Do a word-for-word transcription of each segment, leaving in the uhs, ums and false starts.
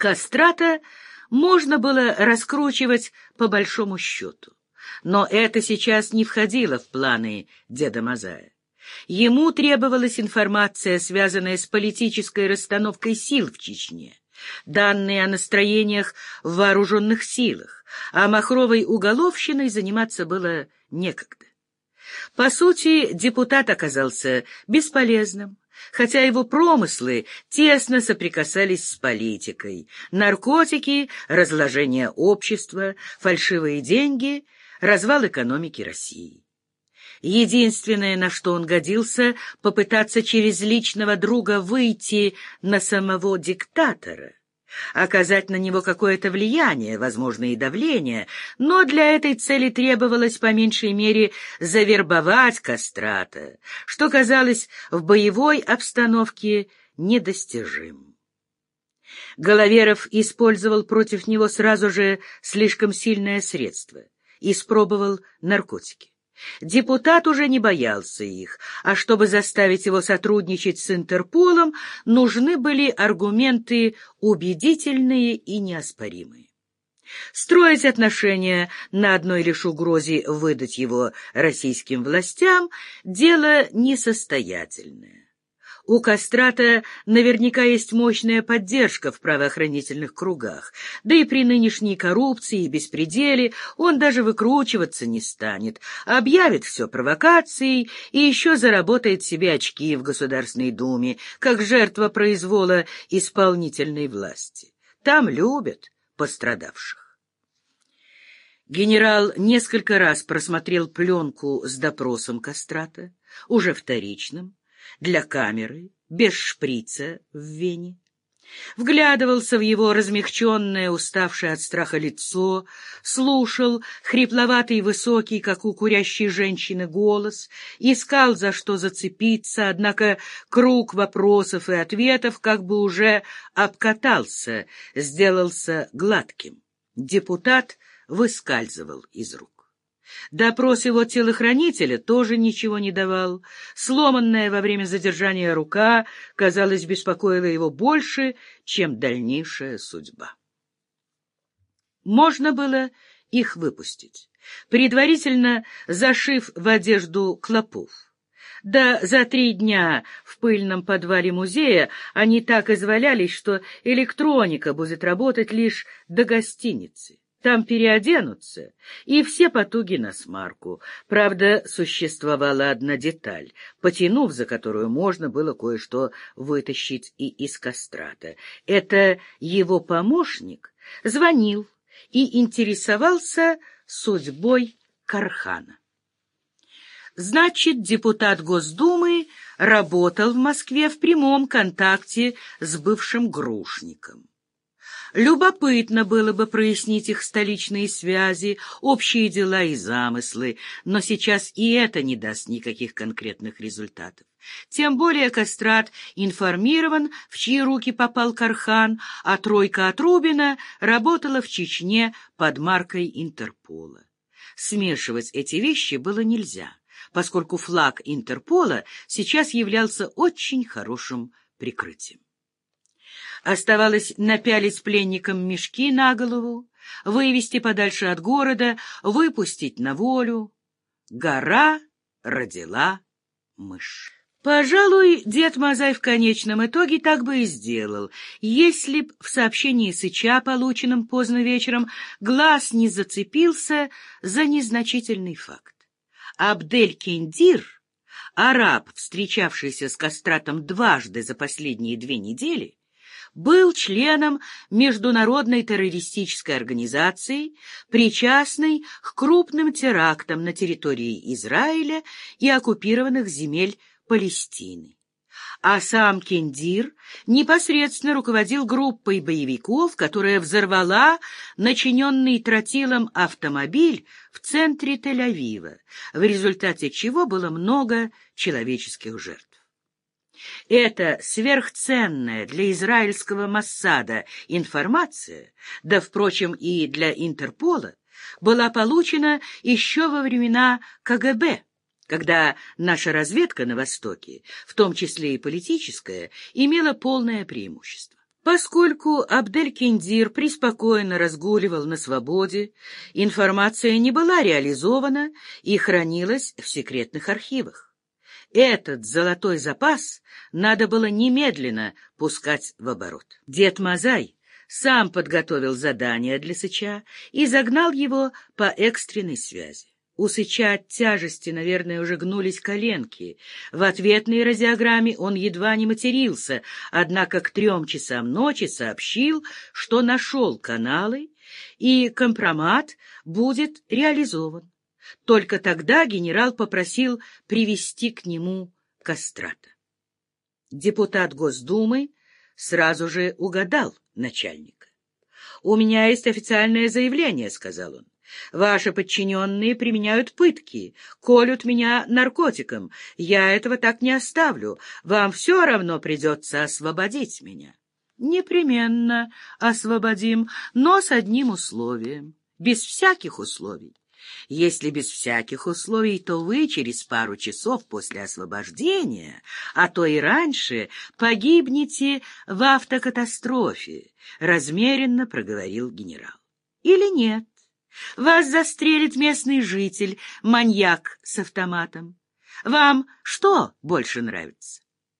Кастрата можно было раскручивать по большому счету, но это сейчас не входило в планы деда Мазая. Ему требовалась информация, связанная с политической расстановкой сил в Чечне, данные о настроениях в вооруженных силах, а махровой уголовщиной заниматься было некогда. По сути, депутат оказался бесполезным, хотя его промыслы тесно соприкасались с политикой: наркотики, разложение общества, фальшивые деньги, развал экономики России. Единственное, на что он годился, попытаться через личного друга выйти на самого диктатора, оказать на него какое-то влияние, возможно, и давление, но для этой цели требовалось по меньшей мере завербовать Кастрата, что казалось в боевой обстановке недостижимым. Головеров использовал против него сразу же слишком сильное средство — испробовал наркотики. Депутат уже не боялся их, а чтобы заставить его сотрудничать с Интерполом, нужны были аргументы убедительные и неоспоримые. Строить отношения на одной лишь угрозе выдать его российским властям — дело несостоятельное. У Кастрата наверняка есть мощная поддержка в правоохранительных кругах, да и при нынешней коррупции и беспределе он даже выкручиваться не станет, объявит все провокацией и еще заработает себе очки в Государственной Думе, как жертва произвола исполнительной власти. Там любят пострадавших. Генерал несколько раз просмотрел пленку с допросом Кастрата, уже вторичным, для камеры, без шприца в вене. Вглядывался в его размягченное, уставшее от страха лицо, слушал хрипловатый, высокий, как у курящей женщины, голос, искал, за что зацепиться, однако круг вопросов и ответов как бы уже обкатался, сделался гладким. Депутат выскальзывал из рук. Допрос его телохранителя тоже ничего не давал. Сломанная во время задержания рука, казалось, беспокоила его больше, чем дальнейшая судьба. Можно было их выпустить, предварительно зашив в одежду клопов. Да за три дня в пыльном подвале музея они так извалялись, что электроника будет работать лишь до гостиницы. Там переоденутся, и все потуги насмарку. Правда, существовала одна деталь, потянув за которую можно было кое-что вытащить и из Кастрата. Это его помощник звонил и интересовался судьбой Кархана. Значит, депутат Госдумы работал в Москве в прямом контакте с бывшим грушником. Любопытно было бы прояснить их столичные связи, общие дела и замыслы, но сейчас и это не даст никаких конкретных результатов. Тем более Кастрат информирован, в чьи руки попал Кархан, а тройка Отрубина работала в Чечне под маркой Интерпола. Смешивать эти вещи было нельзя, поскольку флаг Интерпола сейчас являлся очень хорошим прикрытием. Оставалось напялить пленникам мешки на голову, вывести подальше от города, выпустить на волю. Гора родила мышь. Пожалуй, дед Мазай в конечном итоге так бы и сделал, если б в сообщении Сыча, полученном поздно вечером, глаз не зацепился за незначительный факт. Абдель-Кендир, араб, встречавшийся с Кастратом дважды за последние две недели, был членом международной террористической организации, причастной к крупным терактам на территории Израиля и оккупированных земель Палестины. А сам Кендир непосредственно руководил группой боевиков, которая взорвала начиненный тротилом автомобиль в центре Тель-Авива, в результате чего было много человеческих жертв. Эта сверхценная для израильского Моссада информация, да, впрочем, и для Интерпола, была получена еще во времена ка гэ бэ, когда наша разведка на Востоке, в том числе и политическая, имела полное преимущество. Поскольку Абдель-Киндир преспокойно разгуливал на свободе, информация не была реализована и хранилась в секретных архивах. Этот золотой запас надо было немедленно пускать в оборот. Дед Мазай сам подготовил задание для Сыча и загнал его по экстренной связи. У Сыча от тяжести, наверное, уже гнулись коленки. В ответной радиограмме он едва не матерился, однако к трем часам ночи сообщил, что нашел каналы, и компромат будет реализован. Только тогда генерал попросил привести к нему Кастрата. Депутат Госдумы сразу же угадал начальника. «У меня есть официальное заявление», — сказал он. «Ваши подчиненные применяют пытки, колют меня наркотиком. Я этого так не оставлю. Вам все равно придется освободить меня». «Непременно освободим, но с одним условием, без всяких условий. Если без всяких условий, то вы через пару часов после освобождения, а то и раньше, погибнете в автокатастрофе», — размеренно проговорил генерал. «Или нет? Вас застрелит местный житель, маньяк с автоматом. Вам что больше нравится?»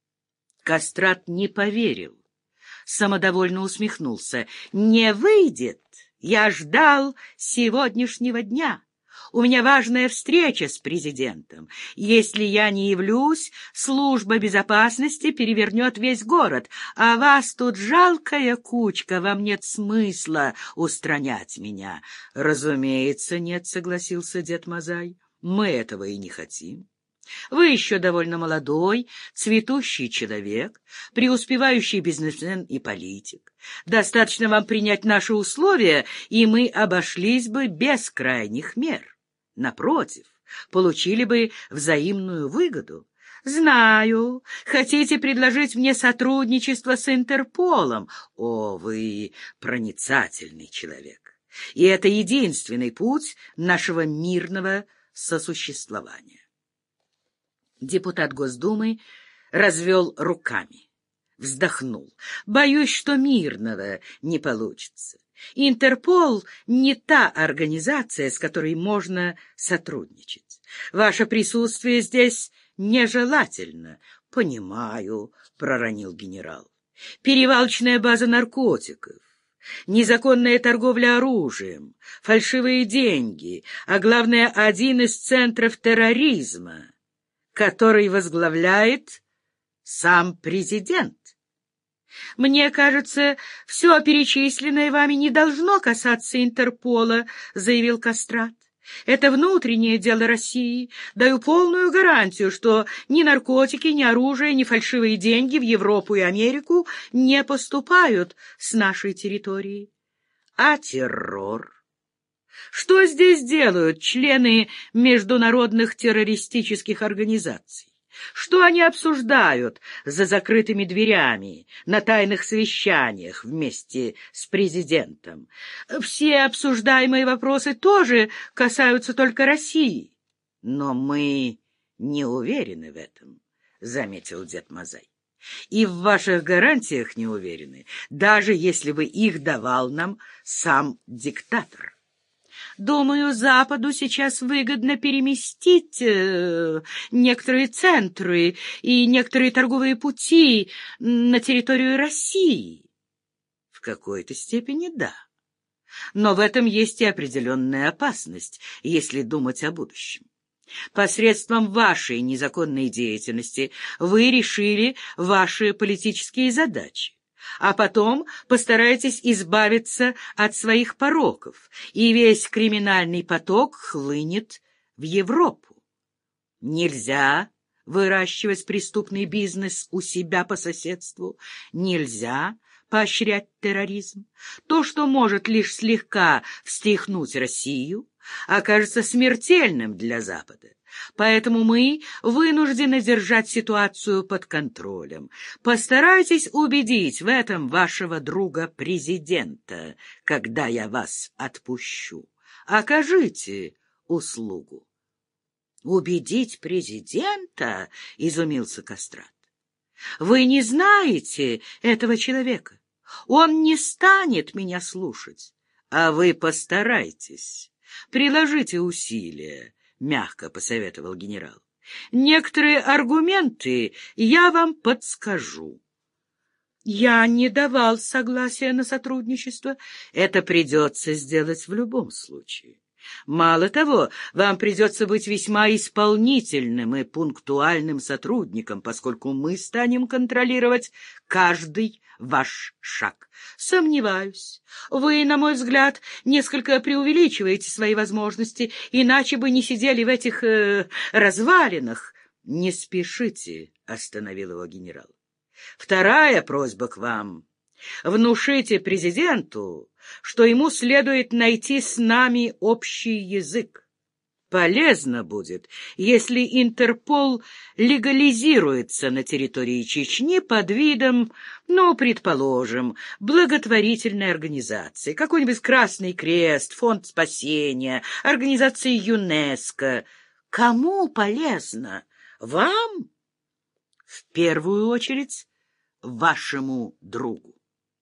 Кастрат не поверил, самодовольно усмехнулся. «Не выйдет! Я ждал сегодняшнего дня. У меня важная встреча с президентом. Если я не явлюсь, служба безопасности перевернет весь город, а вас тут жалкая кучка, вам нет смысла устранять меня». «Разумеется, нет», — согласился дед Мазай. «Мы этого и не хотим. Вы еще довольно молодой, цветущий человек, преуспевающий бизнесмен и политик. Достаточно вам принять наши условия, и мы обошлись бы без крайних мер. Напротив, получили бы взаимную выгоду. Знаю, хотите предложить мне сотрудничество с Интерполом. О, вы проницательный человек. И это единственный путь нашего мирного сосуществования». Депутат Госдумы развел руками, вздохнул. «Боюсь, что мирного не получится. Интерпол не та организация, с которой можно сотрудничать. Ваше присутствие здесь нежелательно». «Понимаю», — проронил генерал. «Перевалочная база наркотиков, незаконная торговля оружием, фальшивые деньги, а главное, один из центров терроризма, который возглавляет сам президент. Мне кажется, все перечисленное вами не должно касаться Интерпола», — заявил Кастрат. «Это внутреннее дело России. Даю полную гарантию, что ни наркотики, ни оружие, ни фальшивые деньги в Европу и Америку не поступают с нашей территории». «А террор? Что здесь делают члены международных террористических организаций? Что они обсуждают за закрытыми дверями, на тайных совещаниях вместе с президентом? Все обсуждаемые вопросы тоже касаются только России». «Но мы не уверены в этом», — заметил дед Мазай. «И в ваших гарантиях не уверены, даже если бы их давал нам сам диктатор. Думаю, Западу сейчас выгодно переместить э, некоторые центры и некоторые торговые пути на территорию России». «В какой-то степени да. Но в этом есть и определенная опасность, если думать о будущем. Посредством вашей незаконной деятельности вы решили ваши политические задачи, а потом постараетесь избавиться от своих пороков, и весь криминальный поток хлынет в Европу. Нельзя выращивать преступный бизнес у себя по соседству, нельзя поощрять терроризм. То, что может лишь слегка встряхнуть Россию, окажется смертельным для Запада. Поэтому мы вынуждены держать ситуацию под контролем. Постарайтесь убедить в этом вашего друга-президента, когда я вас отпущу. Окажите услугу». «Убедить президента?» — изумился Кастрат. «Вы не знаете этого человека. Он не станет меня слушать. А вы постарайтесь, приложите усилия, — мягко посоветовал генерал. Некоторые аргументы я вам подскажу. Я не давал согласия на сотрудничество. Это придется сделать в любом случае. Мало того, вам придется быть весьма исполнительным и пунктуальным сотрудником, поскольку мы станем контролировать каждый ваш шаг. Сомневаюсь. Вы, на мой взгляд, несколько преувеличиваете свои возможности, иначе бы не сидели в этих э, развалинах. — Не спешите, — остановил его генерал. — Вторая просьба к вам. Внушите президенту, что ему следует найти с нами общий язык. Полезно будет, если Интерпол легализируется на территории Чечни под видом, ну, предположим, благотворительной организации, какой-нибудь Красный Крест, Фонд спасения, организации ЮНЕСКО. Кому полезно? Вам? В первую очередь, вашему другу.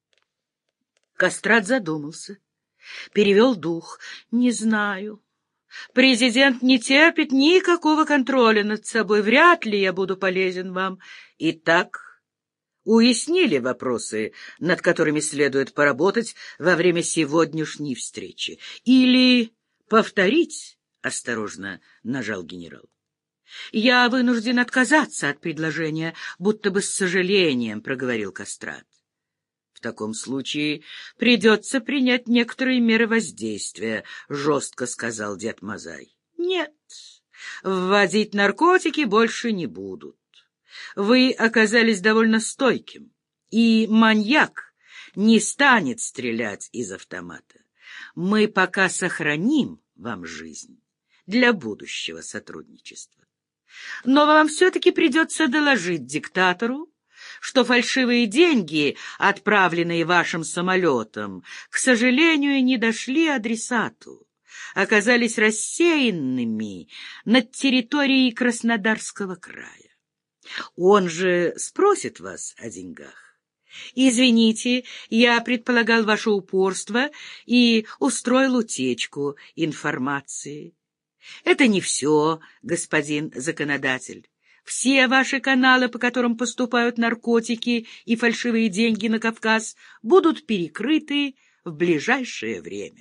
Кастрат задумался, перевел дух. Не знаю. Президент не терпит никакого контроля над собой. Вряд ли я буду полезен вам. Итак, уяснили вопросы, над которыми следует поработать во время сегодняшней встречи. Или повторить, — осторожно нажал генерал. Я вынужден отказаться от предложения, будто бы с сожалением, — проговорил Кастрат. В таком случае придется принять некоторые меры воздействия, — жестко сказал дед Мазай. Нет, вводить наркотики больше не будут. Вы оказались довольно стойким, и маньяк не станет стрелять из автомата. Мы пока сохраним вам жизнь для будущего сотрудничества. Но вам все-таки придется доложить диктатору, что фальшивые деньги, отправленные вашим самолетом, к сожалению, не дошли адресату, оказались рассеянными над территорией Краснодарского края. Он же спросит вас о деньгах. Извините, я предполагал ваше упорство и устроил утечку информации. Это не все, господин законодатель. Все ваши каналы, по которым поступают наркотики и фальшивые деньги на Кавказ, будут перекрыты в ближайшее время.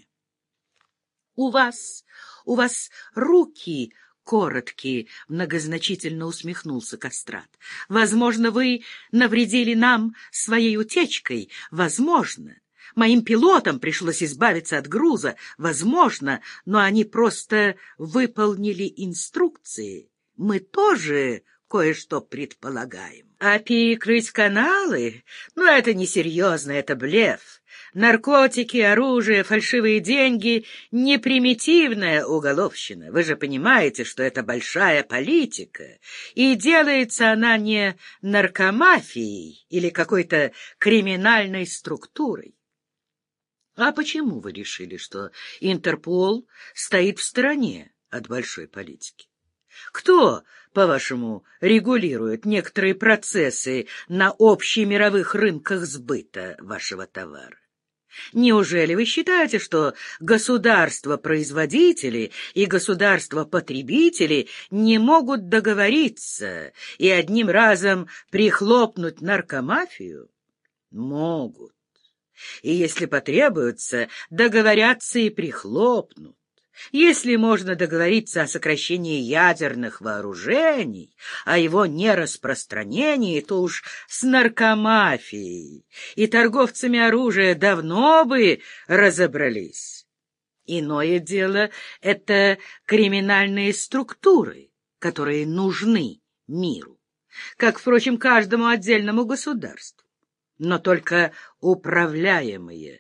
У вас, у вас руки короткие, — многозначительно усмехнулся Кастрат. Возможно, вы навредили нам своей утечкой, возможно. Моим пилотам пришлось избавиться от груза, возможно, но они просто выполнили инструкции. Мы тоже кое-что предполагаем. А перекрыть каналы? Ну, это несерьезно, это блеф. Наркотики, оружие, фальшивые деньги — не примитивная уголовщина. Вы же понимаете, что это большая политика, и делается она не наркомафией или какой-то криминальной структурой. А почему вы решили, что Интерпол стоит в стороне от большой политики? Кто, по-вашему, регулирует некоторые процессы на общемировых рынках сбыта вашего товара? Неужели вы считаете, что государства-производители и государства-потребители не могут договориться и одним разом прихлопнуть наркомафию? Могут. И если потребуется, договорятся и прихлопнут. Если можно договориться о сокращении ядерных вооружений, о его нераспространении, то уж с наркомафией и торговцами оружия давно бы разобрались. Иное дело — это криминальные структуры, которые нужны миру, как, впрочем, каждому отдельному государству, но только управляемые,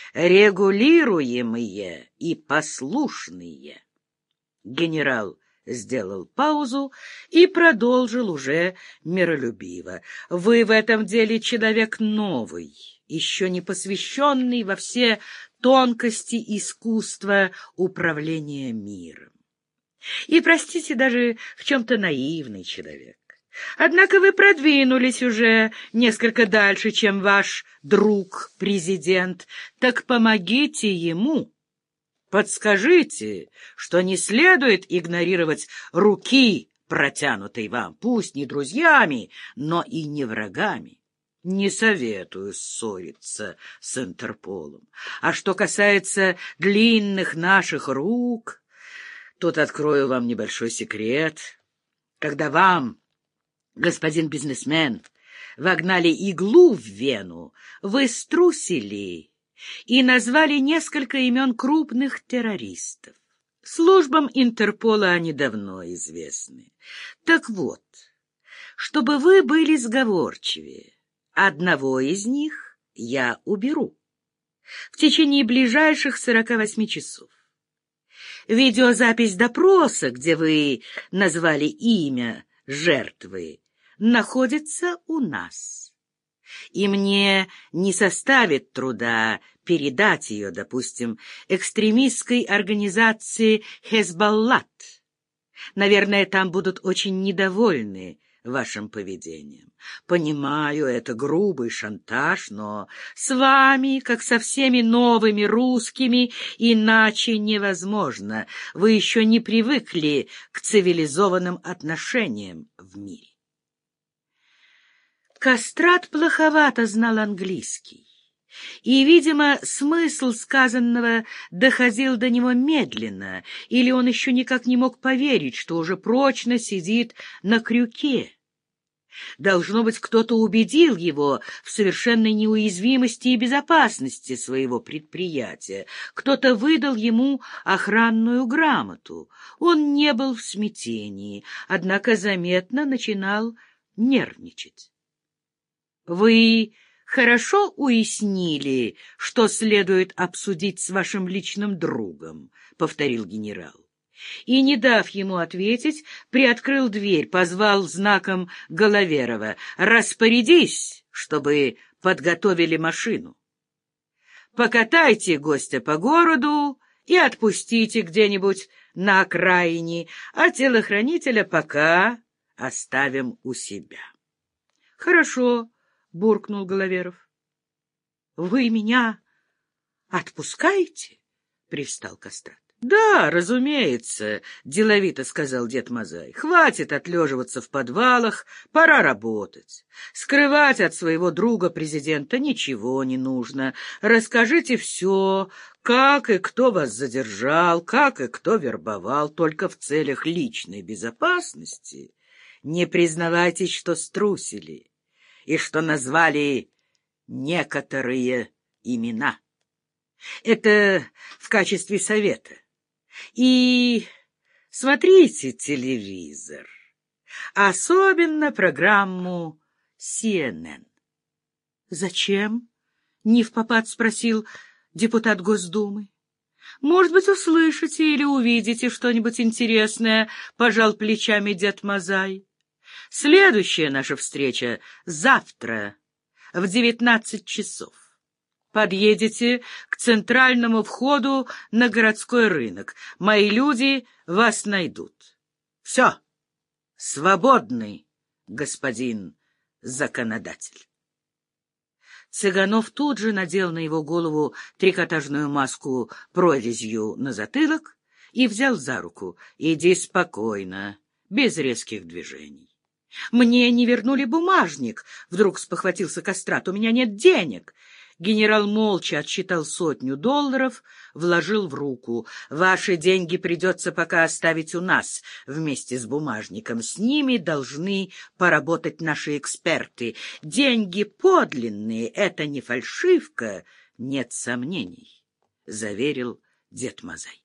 регулируемые и послушные. Генерал сделал паузу и продолжил уже миролюбиво. Вы в этом деле человек новый, еще не посвященный во все тонкости искусства управления миром. И, простите, даже в чем-то наивный человек. Однако вы продвинулись уже несколько дальше, чем ваш друг-президент. Так помогите ему. Подскажите, что не следует игнорировать руки, протянутой вам, пусть не друзьями, но и не врагами. Не советую ссориться с Интерполом. А что касается длинных наших рук, тут открою вам небольшой секрет. Когда вам, господин бизнесмен, вогнали иглу в вену, вы струсили и назвали несколько имен крупных террористов. Службам Интерпола они давно известны. Так вот, чтобы вы были сговорчивее, одного из них я уберу в течение ближайших сорока восьми часов. Видеозапись допроса, где вы назвали имя жертвы, находится у нас. И мне не составит труда передать ее, допустим, экстремистской организации «Хезболлат». Наверное, там будут очень недовольны вашим поведением. Понимаю, это грубый шантаж, но с вами, как со всеми новыми русскими, иначе невозможно. Вы еще не привыкли к цивилизованным отношениям в мире. Кастрат плоховато знал английский, и, видимо, смысл сказанного доходил до него медленно, или он еще никак не мог поверить, что уже прочно сидит на крюке. Должно быть, кто-то убедил его в совершенной неуязвимости и безопасности своего предприятия, кто-то выдал ему охранную грамоту. Он не был в смятении, однако заметно начинал нервничать. Вы хорошо уяснили, что следует обсудить с вашим личным другом, — повторил генерал. И, не дав ему ответить, приоткрыл дверь, позвал знаком Головерова: «Распорядись, чтобы подготовили машину. Покатайте гостя по городу и отпустите где-нибудь на окраине, а телохранителя пока оставим у себя». «Хорошо», — буркнул Головеров. — Вы меня отпускаете? — привстал Кастрат. — Да, разумеется, — деловито сказал дед Мазай. — Хватит отлеживаться в подвалах, пора работать. Скрывать от своего друга-президента ничего не нужно. Расскажите все, как и кто вас задержал, как и кто вербовал, только в целях личной безопасности. Не признавайтесь, что струсили и что назвали некоторые имена. Это в качестве совета. И смотрите телевизор, особенно программу Си Эн Эн. — Зачем? — невпопад спросил депутат Госдумы. — Может быть, услышите или увидите что-нибудь интересное, — пожал плечами дед Мазай. Следующая наша встреча завтра в девятнадцать часов. Подъедете к центральному входу на городской рынок. Мои люди вас найдут. Все. Свободный, господин законодатель. Цыганов тут же надел на его голову трикотажную маску прорезью на затылок и взял за руку. Иди спокойно, без резких движений. — Мне не вернули бумажник, — вдруг спохватился Кастрат. — У меня нет денег. Генерал молча отсчитал сотню долларов, вложил в руку. — Ваши деньги придется пока оставить у нас вместе с бумажником. С ними должны поработать наши эксперты. Деньги подлинные, это не фальшивка, нет сомнений, — заверил дед Мазай.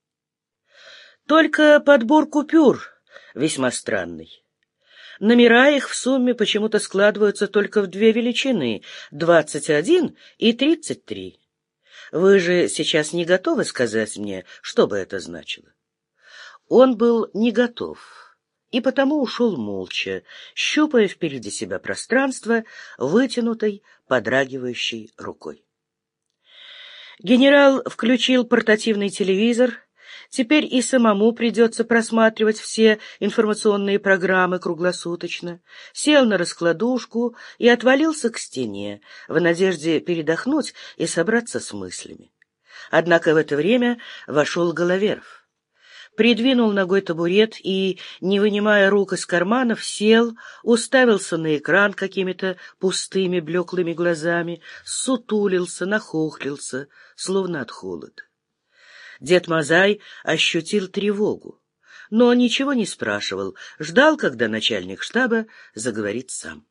Только подбор купюр весьма странный. Номера их в сумме почему-то складываются только в две величины — двадцать один и тридцать три. Вы же сейчас не готовы сказать мне, что бы это значило? Он был не готов и потому ушел молча, щупая впереди себя пространство вытянутой, подрагивающей рукой. Генерал включил портативный телевизор. Теперь и самому придется просматривать все информационные программы круглосуточно. Сел на раскладушку и отвалился к стене, в надежде передохнуть и собраться с мыслями. Однако в это время вошел Головеров. Придвинул ногой табурет и, не вынимая рук из карманов, сел, уставился на экран какими-то пустыми блеклыми глазами, сутулился, нахохлился, словно от холода. Дед Мазай ощутил тревогу, но ничего не спрашивал, ждал, когда начальник штаба заговорит сам.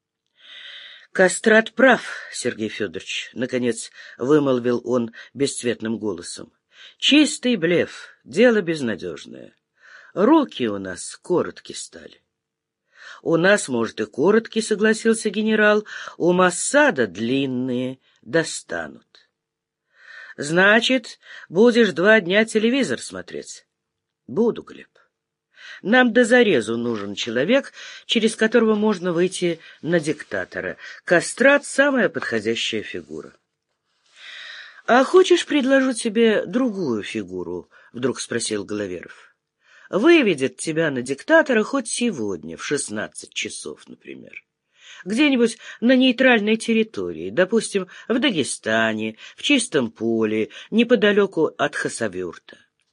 — Кострат прав, Сергей Федорович, — наконец вымолвил он бесцветным голосом. — Чистый блеф, дело безнадежное. Руки у нас короткие стали. — У нас, может, и короткие, — согласился генерал, — у Моссада длинные достанут. — Значит, будешь два дня телевизор смотреть? — Буду, Глеб. Нам до зарезу нужен человек, через которого можно выйти на диктатора. Кострат — самая подходящая фигура. — А хочешь, предложу тебе другую фигуру? — вдруг спросил Головеров. — Выведет тебя на диктатора хоть сегодня, в шестнадцать часов, например. Где-нибудь на нейтральной территории, допустим, в Дагестане, в чистом поле, неподалеку от Хасавюрта.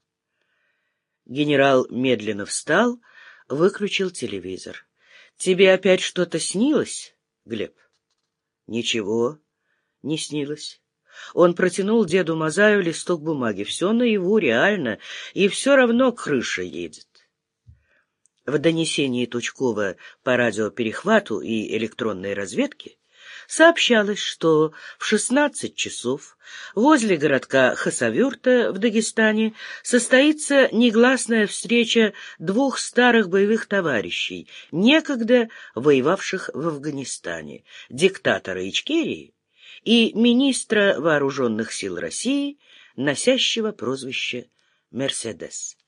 Генерал медленно встал, выключил телевизор. — Тебе опять что-то снилось, Глеб? — Ничего не снилось. Он протянул деду Мазаю листок бумаги. Все наяву, реально, и все равно крыша едет. В донесении Тучкова по радиоперехвату и электронной разведке сообщалось, что в шестнадцать часов возле городка Хасавюрта в Дагестане состоится негласная встреча двух старых боевых товарищей, некогда воевавших в Афганистане, диктатора Ичкерии и министра вооруженных сил России, носящего прозвище «Мерседес».